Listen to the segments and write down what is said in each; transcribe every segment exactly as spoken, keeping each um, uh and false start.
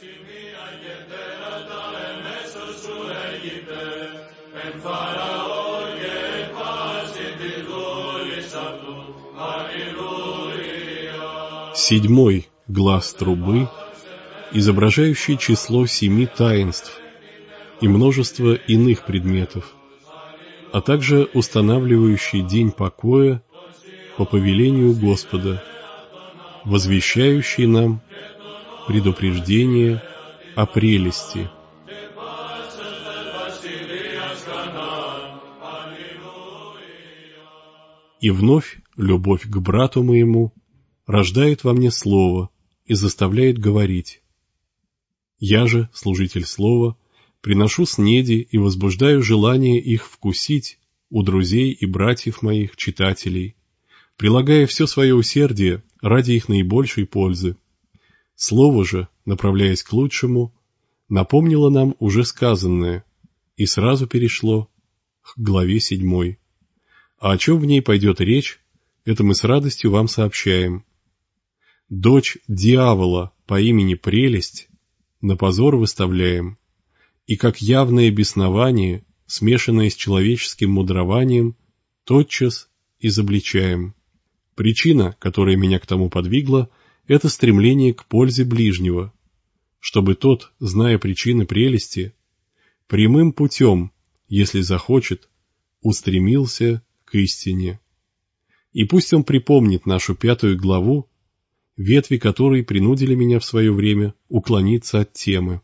Седьмой глас трубы, изображающий число семи таинств и множество иных предметов, а также устанавливающий день покоя по повелению Господа, возвещающий нам предупреждение о прелести. И вновь любовь к брату моему рождает во мне слово и заставляет говорить. Я же, служитель слова, приношу снеди и возбуждаю желание их вкусить у друзей и братьев моих, читателей, прилагая все свое усердие ради их наибольшей пользы. Слово же, направляясь к лучшему, напомнило нам уже сказанное и сразу перешло к главе седьмой. А о чем в ней пойдет речь, это мы с радостью вам сообщаем. Дочь дьявола по имени Прелесть на позор выставляем, и как явное беснование, смешанное с человеческим мудрованием, тотчас изобличаем. Причина, которая меня к тому подвигла, это стремление к пользе ближнего, чтобы тот, зная причины прелести, прямым путем, если захочет, устремился к истине. И пусть он припомнит нашу пятую главу, ветви которой принудили меня в свое время уклониться от темы.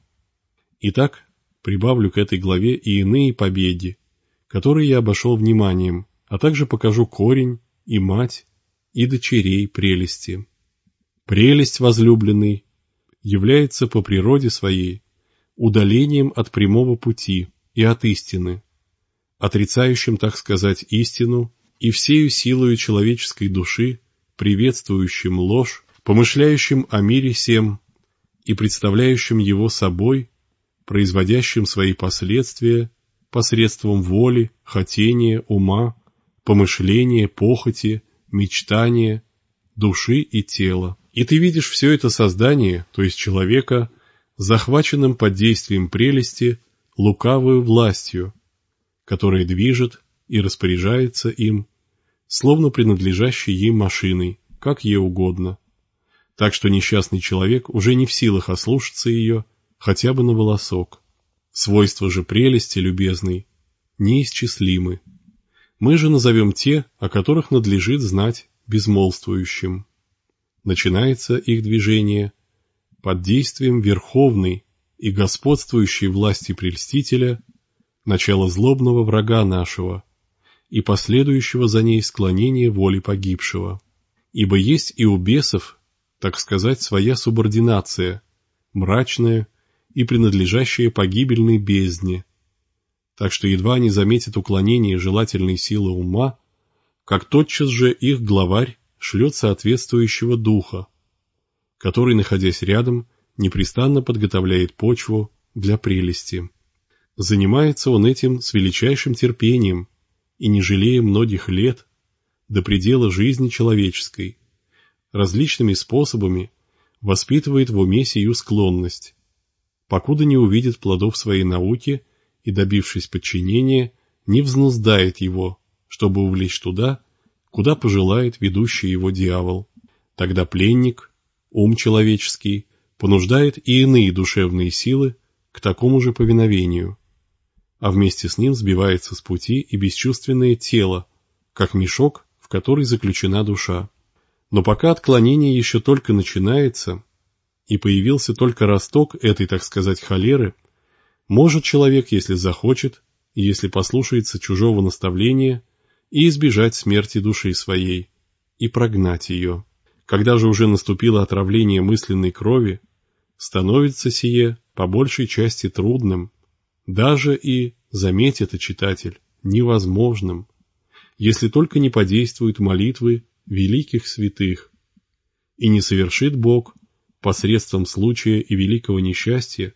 Итак, прибавлю к этой главе и иные побеги, которые я обошел вниманием, а также покажу корень и мать и дочерей прелести. Прелесть, возлюбленный, является по природе своей удалением от прямого пути и от истины, отрицающим, так сказать, истину и всею силою человеческой души, приветствующим ложь, помышляющим о мире сем и представляющим его собой, производящим свои последствия посредством воли, хотения, ума, помышления, похоти, мечтания, души и тела. И ты видишь все это создание, то есть человека, захваченным под действием прелести, лукавою властью, которая движет и распоряжается им, словно принадлежащей ей машиной, как ей угодно. Так что несчастный человек уже не в силах ослушаться ее хотя бы на волосок. Свойства же прелести, любезной, неисчислимы. Мы же назовем те, о которых надлежит знать безмолвствующим. Начинается их движение под действием верховной и господствующей власти прельстителя, начала злобного врага нашего и последующего за ней склонения воли погибшего. Ибо есть и у бесов, так сказать, своя субординация, мрачная и принадлежащая погибельной бездне, так что едва они заметят уклонение желательной силы ума, как тотчас же их главарь шлет соответствующего духа, который, находясь рядом, непрестанно подготовляет почву для прелести. Занимается он этим с величайшим терпением и, не жалея многих лет, до предела жизни человеческой, различными способами воспитывает в уме сию склонность, покуда не увидит плодов своей науки и, добившись подчинения, не взнуздает его, чтобы увлечь туда, куда пожелает ведущий его дьявол. Тогда пленник, ум человеческий, понуждает и иные душевные силы к такому же повиновению, а вместе с ним сбивается с пути и бесчувственное тело, как мешок, в который заключена душа. Но пока отклонение еще только начинается, и появился только росток этой, так сказать, холеры, может человек, если захочет, и если послушается чужого наставления, и избежать смерти души своей, и прогнать ее. Когда же уже наступило отравление мысленной крови, становится сие по большей части трудным, даже и, заметь это, читатель, невозможным, если только не подействуют молитвы великих святых, и не совершит Бог посредством случая и великого несчастья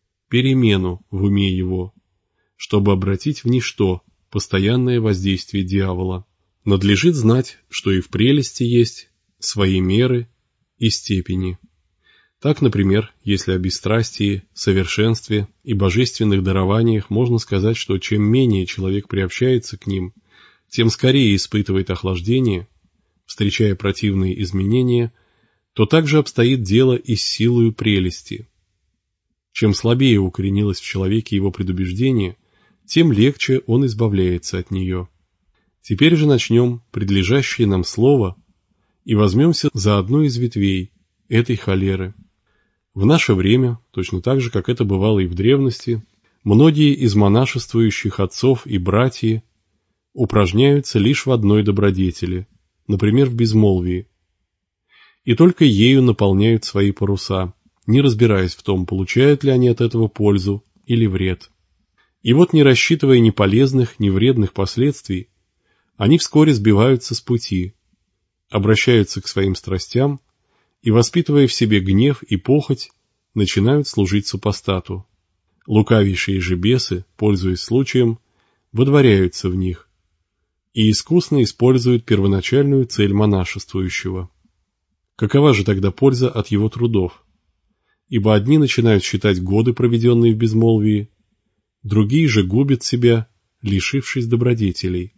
перемену в уме его, чтобы обратить в ничто постоянное воздействие дьявола. Надлежит знать, что и в прелести есть свои меры и степени. Так, например, если о бесстрастии, совершенстве и божественных дарованиях можно сказать, что чем менее человек приобщается к ним, тем скорее испытывает охлаждение, встречая противные изменения, то также обстоит дело и с силою прелести. Чем слабее укоренилось в человеке его предубеждение, тем легче он избавляется от нее. Теперь же начнем предлежащее нам слово и возьмемся за одну из ветвей этой холеры. В наше время, точно так же, как это бывало и в древности, многие из монашествующих отцов и братьев упражняются лишь в одной добродетели, например, в безмолвии, и только ею наполняют свои паруса, не разбираясь в том, получают ли они от этого пользу или вред. И вот, не рассчитывая ни полезных, ни вредных последствий, они вскоре сбиваются с пути, обращаются к своим страстям и, воспитывая в себе гнев и похоть, начинают служить супостату. Лукавейшие же бесы, пользуясь случаем, водворяются в них и искусно используют первоначальную цель монашествующего. Какова же тогда польза от его трудов? Ибо одни начинают считать годы, проведенные в безмолвии, другие же губят себя, лишившись добродетелей.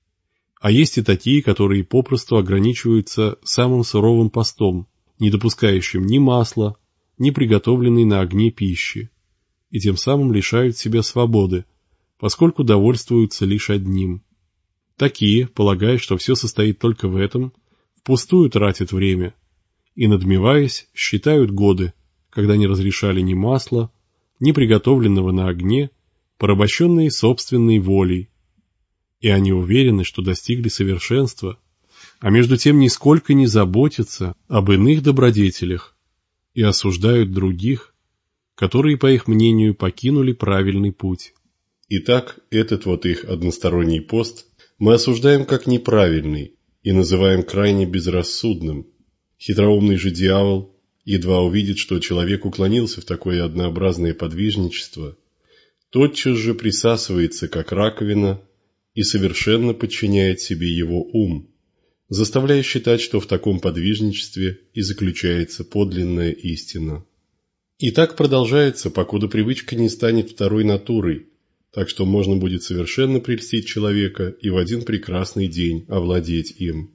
А есть и такие, которые попросту ограничиваются самым суровым постом, не допускающим ни масла, ни приготовленной на огне пищи, и тем самым лишают себя свободы, поскольку довольствуются лишь одним. Такие, полагая, что все состоит только в этом, впустую тратят время и, надмеваясь, считают годы, когда не разрешали ни масла, ни приготовленного на огне, порабощенные собственной волей, и они уверены, что достигли совершенства, а между тем нисколько не заботятся об иных добродетелях и осуждают других, которые, по их мнению, покинули правильный путь. Итак, этот вот их односторонний пост мы осуждаем как неправильный и называем крайне безрассудным. Хитроумный же дьявол едва увидит, что человек уклонился в такое однообразное подвижничество, тотчас же присасывается, как раковина, и совершенно подчиняет себе его ум, заставляя считать, что в таком подвижничестве и заключается подлинная истина. И так продолжается, покуда привычка не станет второй натурой, так что можно будет совершенно прельстить человека и в один прекрасный день овладеть им.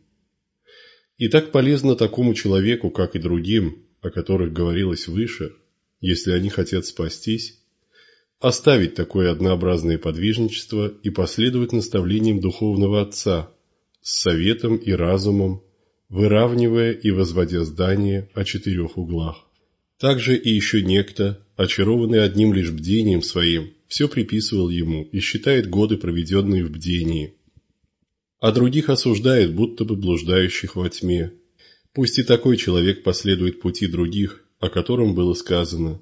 И так полезно такому человеку, как и другим, о которых говорилось выше, если они хотят спастись, оставить такое однообразное подвижничество и последовать наставлениям духовного отца с советом и разумом, выравнивая и возводя здание о четырех углах. Также и еще некто, очарованный одним лишь бдением своим, все приписывал ему и считает годы, проведенные в бдении, а других осуждает, будто бы блуждающих во тьме. Пусть и такой человек последует пути других, о котором было сказано.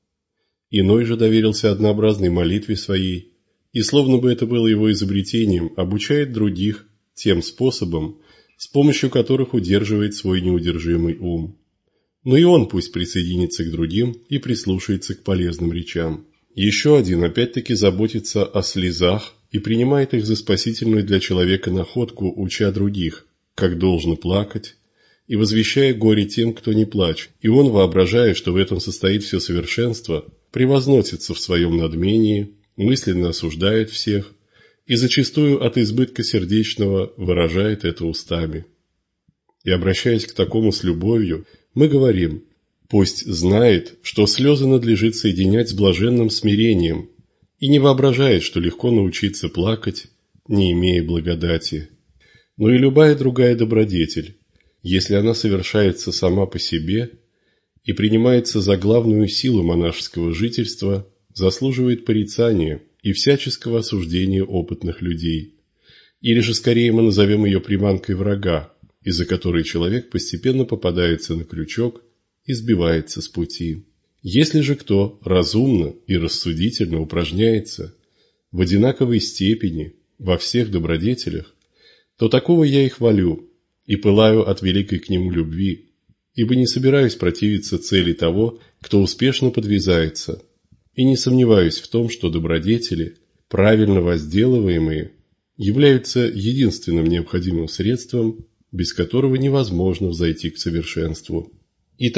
Иной же доверился однообразной молитве своей, и, словно бы это было его изобретением, обучает других тем способом, с помощью которых удерживает свой неудержимый ум. Но и он пусть присоединится к другим и прислушается к полезным речам. Еще один опять-таки заботится о слезах и принимает их за спасительную для человека находку, уча других, как должно плакать, и возвещая горе тем, кто не плачет. И он, воображая, что в этом состоит все совершенство, превозносится в своем надмении, мысленно осуждает всех и зачастую от избытка сердечного выражает это устами. И, обращаясь к такому с любовью, мы говорим: пусть знает, что слезы надлежит соединять с блаженным смирением, и не воображает, что легко научиться плакать, не имея благодати. Но и любая другая добродетель, если она совершается сама по себе и принимается за главную силу монашеского жительства, заслуживает порицания и всяческого осуждения опытных людей. Или же скорее мы назовем ее приманкой врага, из-за которой человек постепенно попадается на крючок и сбивается с пути. Если же кто разумно и рассудительно упражняется в одинаковой степени во всех добродетелях, то такого я и хвалю, и пылаю от великой к нему любви, ибо не собираюсь противиться цели того, кто успешно подвязается, и не сомневаюсь в том, что добродетели, правильно возделываемые, являются единственным необходимым средством, без которого невозможно взойти к совершенству. Итак,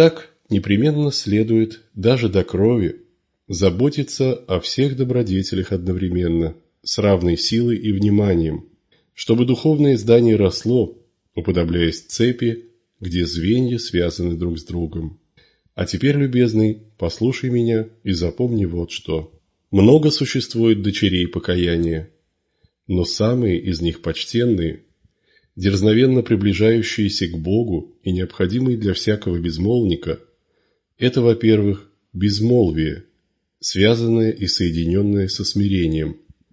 непременно следует даже до крови заботиться о всех добродетелях одновременно, с равной силой и вниманием, чтобы духовное здание росло, уподобляясь цепи, где звенья связаны друг с другом. А теперь, любезный, послушай меня и запомни вот что. Много существует дочерей покаяния, но самые из них почтенные, дерзновенно приближающиеся к Богу и необходимые для всякого безмолвника, это, во-первых, безмолвие, связанное и соединенное со смирением,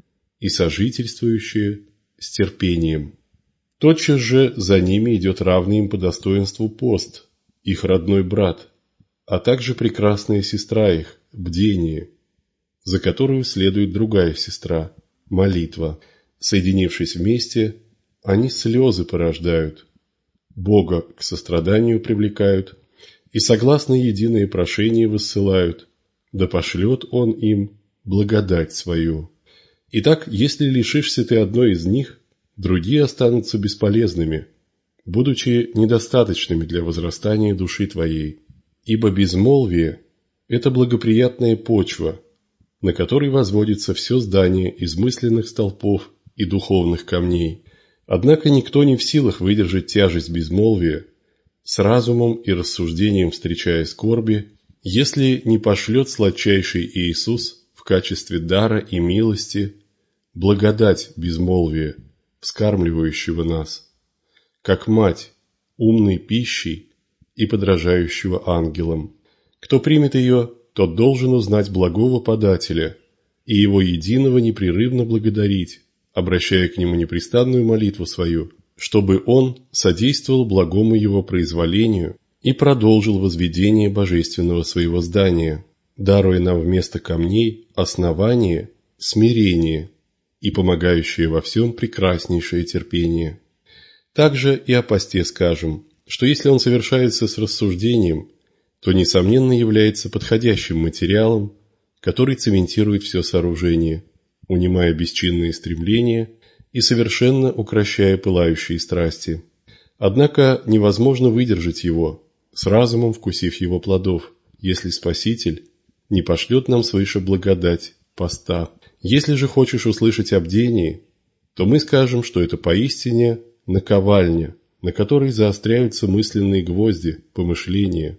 и сожительствующее с терпением. Тотчас же за ними идет равный им по достоинству пост, их родной брат, а также прекрасная сестра их, бдение, за которую следует другая сестра, молитва. Соединившись вместе, они слезы порождают, Бога к состраданию привлекают и согласно единое прошение высылают, да пошлет Он им благодать свою. Итак, если лишишься ты одной из них, другие останутся бесполезными, будучи недостаточными для возрастания души твоей. Ибо безмолвие – это благоприятная почва, на которой возводится все здание из мысленных столпов и духовных камней. Однако никто не в силах выдержать тяжесть безмолвия, с разумом и рассуждением встречая скорби, если не пошлет сладчайший Иисус в качестве дара и милости благодать безмолвия, вскармливающего нас, как мать, умной пищей и подражающего ангелам. Кто примет ее, тот должен узнать благого подателя и его единого непрерывно благодарить, обращая к нему непрестанную молитву свою, чтобы он содействовал благому его произволению и продолжил возведение божественного своего здания, даруя нам вместо камней основание, смирение и помогающее во всем прекраснейшее терпение. Также и о посте скажем, что если он совершается с рассуждением, то, несомненно, является подходящим материалом, который цементирует все сооружение, унимая бесчинные стремления и совершенно укрощая пылающие страсти. Однако невозможно выдержать его, с разумом вкусив его плодов, если Спаситель не пошлет нам свыше благодать поста. Если же хочешь услышать о бдении, то мы скажем, что это поистине наковальня, на которой заостряются мысленные гвозди, помышления,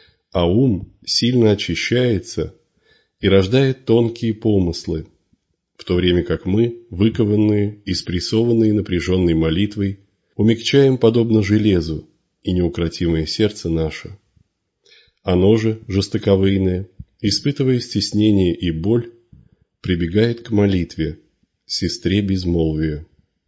а ум сильно очищается и рождает тонкие помыслы, в то время как мы, выкованные и спрессованные напряженной молитвой, умягчаем подобно железу и неукротимое сердце наше. Оно же, жестоковыйное, испытывая стеснение и боль, прибегает к молитве, сестре безмолвия.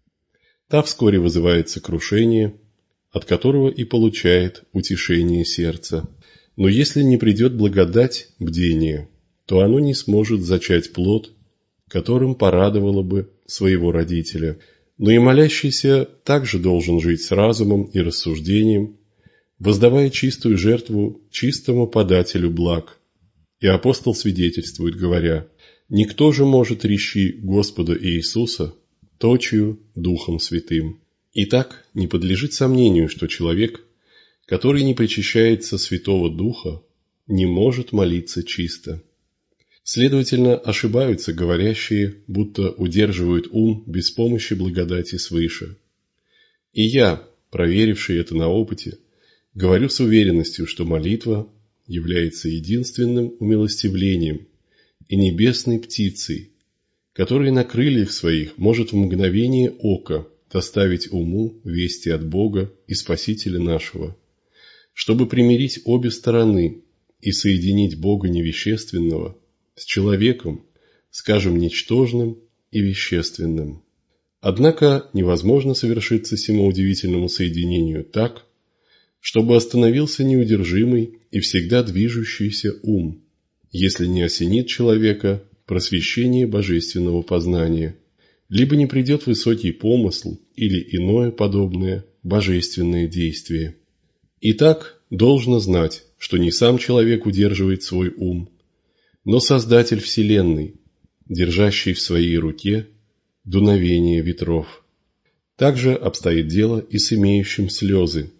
Та вскоре вызывает сокрушение, от которого и получает утешение сердца. Но если не придет благодать бдения, то оно не сможет зачать плод, которым порадовало бы своего родителя. Но и молящийся также должен жить с разумом и рассуждением, воздавая чистую жертву чистому подателю благ. И апостол свидетельствует, говоря: «Никто же может речи Господа Иисуса точию Духом Святым». Итак, не подлежит сомнению, что человек, который не причащается Святого Духа, не может молиться чисто. Следовательно, ошибаются говорящие, будто удерживают ум без помощи благодати свыше. И я, проверивший это на опыте, говорю с уверенностью, что молитва является единственным умилостивлением и небесной птицей, которая на крыльях своих может в мгновение ока доставить уму вести от Бога и Спасителя нашего, чтобы примирить обе стороны и соединить Бога невещественного с человеком, скажем, ничтожным и вещественным. Однако невозможно совершиться сему удивительному соединению так, чтобы остановился неудержимый и всегда движущийся ум, если не осенит человека просвещение божественного познания, либо не придет высокий помысл или иное подобное божественное действие. Итак, должно знать, что не сам человек удерживает свой ум, но Создатель Вселенной, держащий в своей руке дуновение ветров. Также обстоит дело и с имеющим слезы,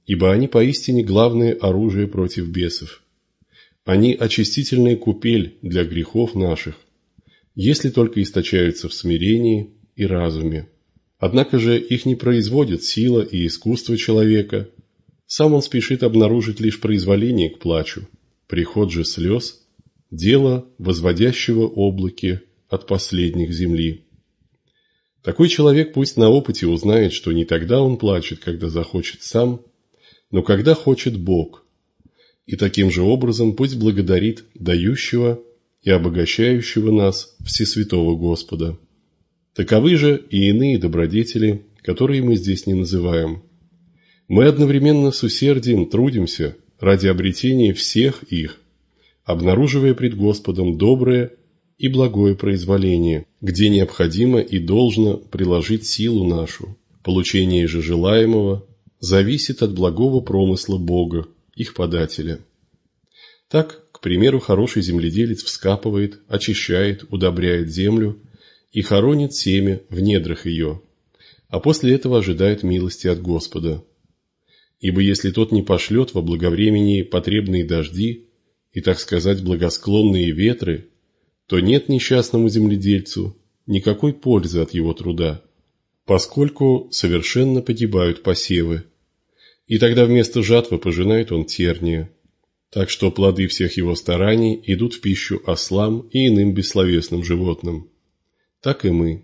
ибо они поистине главное оружие против бесов. Они очистительная купель для грехов наших, если только источаются в смирении и разуме. Однако же их не производит сила и искусство человека, сам он спешит обнаружить лишь произволение к плачу, приход же слез – дело возводящего облаки от последних земли. Такой человек пусть на опыте узнает, что не тогда он плачет, когда захочет сам, но когда хочет Бог, и таким же образом пусть благодарит дающего и обогащающего нас Всесвятого Господа. Таковы же и иные добродетели, которые мы здесь не называем. Мы одновременно с усердием трудимся ради обретения всех их, обнаруживая пред Господом доброе и благое произволение, где необходимо и должно приложить силу нашу. Получение же желаемого зависит от благого промысла Бога, их подателя. Так, к примеру, хороший земледелец вскапывает, очищает, удобряет землю и хоронит семя в недрах ее, а после этого ожидает милости от Господа. Ибо если тот не пошлет во благовремении потребные дожди и, так сказать, благосклонные ветры, то нет несчастному земледельцу никакой пользы от его труда, поскольку совершенно погибают посевы, и тогда вместо жатвы пожинает он терния, так что плоды всех его стараний идут в пищу ослам и иным бессловесным животным. Так и мы.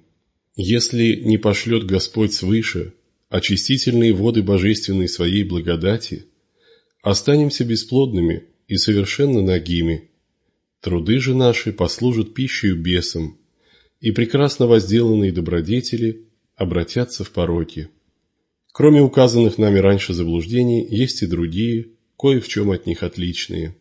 Если не пошлет Господь свыше очистительные воды божественной своей благодати, останемся бесплодными и совершенно нагими. Труды же наши послужат пищей бесам, и прекрасно возделанные добродетели обратятся в пороки. Кроме указанных нами раньше заблуждений, есть и другие, кое в чем от них отличные.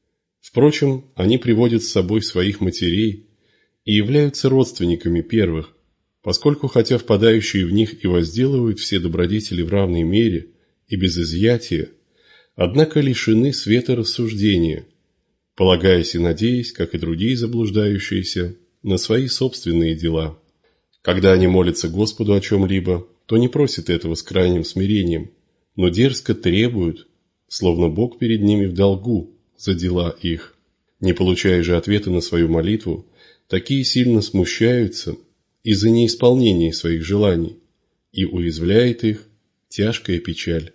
Впрочем, они приводят с собой своих матерей и являются родственниками первых, поскольку хотя впадающие в них и возделывают все добродетели в равной мере и без изъятия, однако лишены света рассуждения, полагаясь и надеясь, как и другие заблуждающиеся, на свои собственные дела. Когда они молятся Господу о чем-либо, то не просят этого с крайним смирением, но дерзко требуют, словно Бог перед ними в долгу за дела их. Не получая же ответа на свою молитву, такие сильно смущаются из-за неисполнения своих желаний, и уязвляет их тяжкая печаль.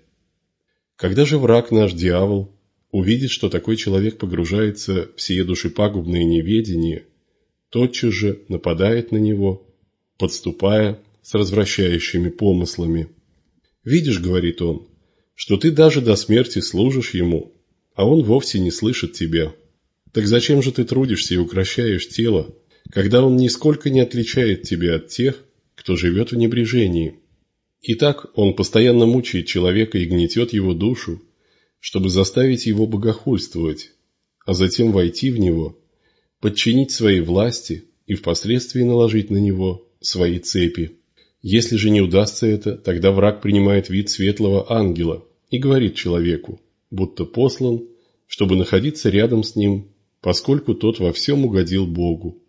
Когда же враг наш дьявол увидит, что такой человек погружается в сие душепагубное неведение, тотчас же нападает на него, подступая с развращающими помыслами. «Видишь, — говорит он, — что ты даже до смерти служишь ему, а он вовсе не слышит тебя. Так зачем же ты трудишься и укращаешь тело, когда он нисколько не отличает тебя от тех, кто живет в небрежении? Итак, он постоянно мучает человека и гнетет его душу, чтобы заставить его богохульствовать, а затем войти в него, подчинить своей власти и впоследствии наложить на него свои цепи. Если же не удастся это, тогда враг принимает вид светлого ангела и говорит человеку, будто послан, чтобы находиться рядом с ним, поскольку тот во всем угодил Богу.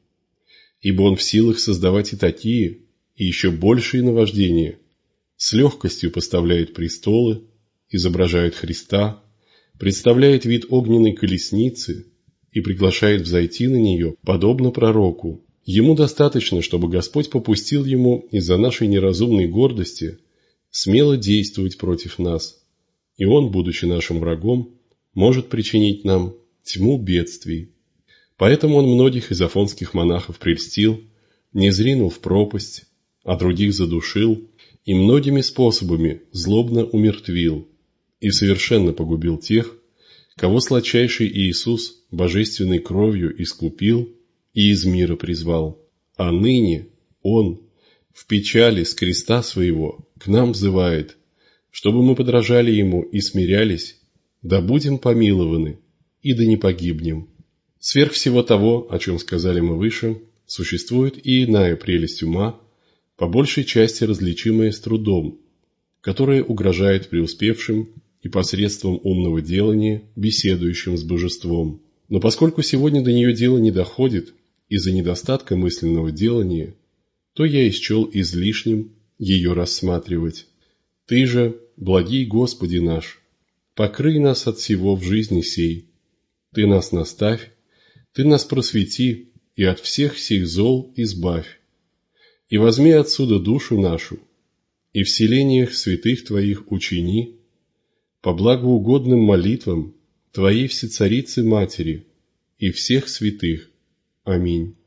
Ибо он в силах создавать и такие, и еще большие наваждения, с легкостью поставляет престолы, изображает Христа, представляет вид огненной колесницы и приглашает взойти на нее, подобно пророку. Ему достаточно, чтобы Господь попустил ему из-за нашей неразумной гордости смело действовать против нас, и он, будучи нашим врагом, может причинить нам тьму бедствий. Поэтому он многих из афонских монахов прельстил, низвринул в пропасть, а других задушил и многими способами злобно умертвил и совершенно погубил тех, кого сладчайший Иисус божественной кровью искупил и из мира призвал. А ныне Он в печали с креста своего к нам взывает, чтобы мы подражали Ему и смирялись, да будем помилованы и да не погибнем. Сверх всего того, о чем сказали мы выше, существует и иная прелесть ума, по большей части различимая с трудом, которая угрожает преуспевшим и посредством умного делания, беседующим с божеством. Но поскольку сегодня до нее дело не доходит из-за недостатка мысленного делания, то я исчел излишним ее рассматривать. Ты же, благий Господи наш, покрый нас от всего в жизни сей. Ты нас наставь, Ты нас просвети, и от всех сих зол избавь. И возьми отсюда душу нашу, и в селениях святых Твоих учини, по благоугодным молитвам Твоей Всецарицы Матери и всех святых. Аминь.